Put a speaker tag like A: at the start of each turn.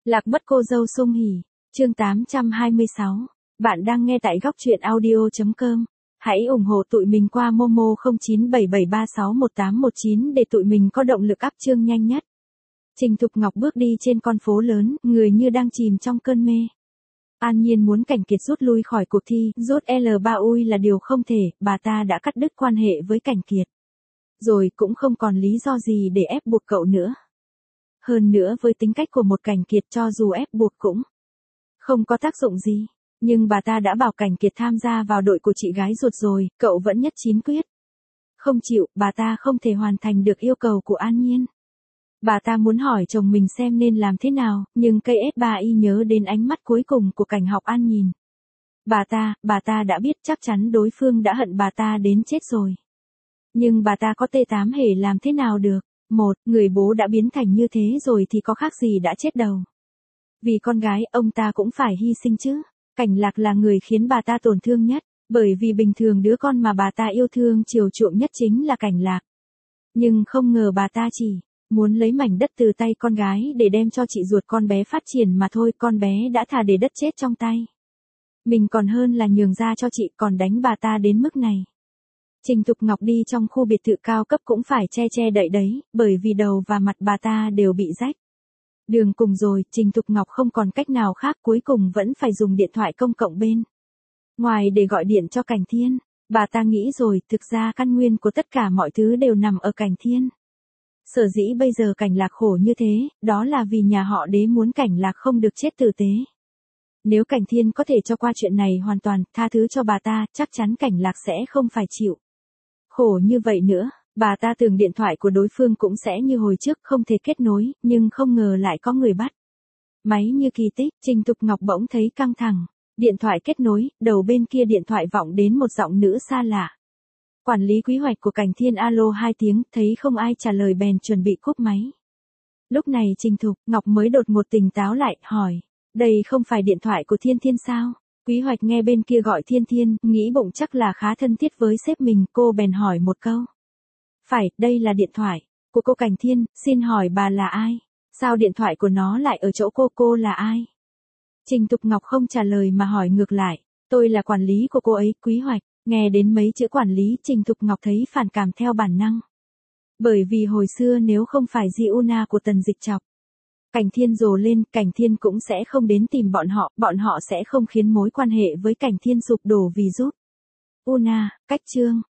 A: Lạc mất cô dâu sung hỉ. Chương 826. Bạn đang nghe tại góc truyện audio.com. Hãy ủng hộ tụi mình qua Momo 0977361819 để tụi mình có động lực up chương nhanh nhất. Trình Thục Ngọc bước đi trên con phố lớn, người như đang chìm trong cơn mê. An Nhiên muốn Cảnh Kiệt rút lui khỏi cuộc thi, rút L3UI là điều không thể, bà ta đã cắt đứt quan hệ với Cảnh Kiệt. Rồi cũng không còn lý do gì để ép buộc cậu nữa. Hơn nữa với tính cách của một Cảnh Kiệt cho dù ép buộc cũng không có tác dụng gì. Nhưng bà ta đã bảo Cảnh Kiệt tham gia vào đội của chị gái ruột rồi, cậu vẫn nhất chín quyết. Không chịu, bà ta không thể hoàn thành được yêu cầu của An Nhiên. Bà ta muốn hỏi chồng mình xem nên làm thế nào, nhưng cây S3Y nhớ đến ánh mắt cuối cùng của Cảnh Học An nhìn. Bà ta đã biết chắc chắn đối phương đã hận bà ta đến chết rồi. Nhưng bà ta có T8 hề làm thế nào được. Người bố đã biến thành như thế rồi thì có khác gì đã chết đầu. Vì con gái, ông ta cũng phải hy sinh chứ. Cảnh Lạc là người khiến bà ta tổn thương nhất, bởi vì bình thường đứa con mà bà ta yêu thương chiều chuộng nhất chính là Cảnh Lạc. Nhưng không ngờ bà ta chỉ muốn lấy mảnh đất từ tay con gái để đem cho chị ruột con bé phát triển mà thôi, con bé đã thà để đất chết trong tay. Mình còn hơn là nhường ra cho chị, còn đánh bà ta đến mức này. Trình Thục Ngọc đi trong khu biệt thự cao cấp cũng phải che đậy đấy, bởi vì đầu và mặt bà ta đều bị rách. Đường cùng rồi, Trình Thục Ngọc không còn cách nào khác, cuối cùng vẫn phải dùng điện thoại công cộng bên ngoài để gọi điện cho Cảnh Thiên. Bà ta nghĩ rồi, thực ra căn nguyên của tất cả mọi thứ đều nằm ở Cảnh Thiên. Sở dĩ bây giờ Cảnh Lạc khổ như thế, đó là vì nhà họ Đế muốn Cảnh Lạc không được chết tử tế. Nếu Cảnh Thiên có thể cho qua chuyện này hoàn toàn, tha thứ cho bà ta, chắc chắn Cảnh Lạc sẽ không phải chịu khổ như vậy nữa. Bà ta tưởng điện thoại của đối phương cũng sẽ như hồi trước không thể kết nối, nhưng không ngờ lại có người bắt máy như kỳ tích. Trình Thục Ngọc bỗng thấy căng thẳng. Điện thoại kết nối, đầu bên kia điện thoại vọng đến một giọng nữ xa lạ. Quản lý quy hoạch của Cảnh Thiên alo 2 tiếng, thấy không ai trả lời bèn chuẩn bị cúp máy. Lúc này Trình Thục Ngọc mới đột ngột tỉnh táo lại, hỏi, đây không phải điện thoại của Thiên Thiên sao? Quý hoạch nghe bên kia gọi Thiên Thiên, nghĩ bụng chắc là khá thân thiết với sếp mình, cô bèn hỏi một câu. Phải, đây là điện thoại của cô Cảnh Thiên, xin hỏi bà là ai? Sao điện thoại của nó lại ở chỗ cô là ai? Trình Thục Ngọc không trả lời mà hỏi ngược lại, tôi là quản lý của cô ấy. Quý hoạch nghe đến mấy chữ quản lý, Trình Thục Ngọc thấy phản cảm theo bản năng. Bởi vì hồi xưa nếu không phải Giuna của Tần Dịch chọc Cảnh Thiên rồ lên, Cảnh Thiên cũng sẽ không đến tìm bọn họ sẽ không khiến mối quan hệ với Cảnh Thiên sụp đổ vì giúp Una cách chương.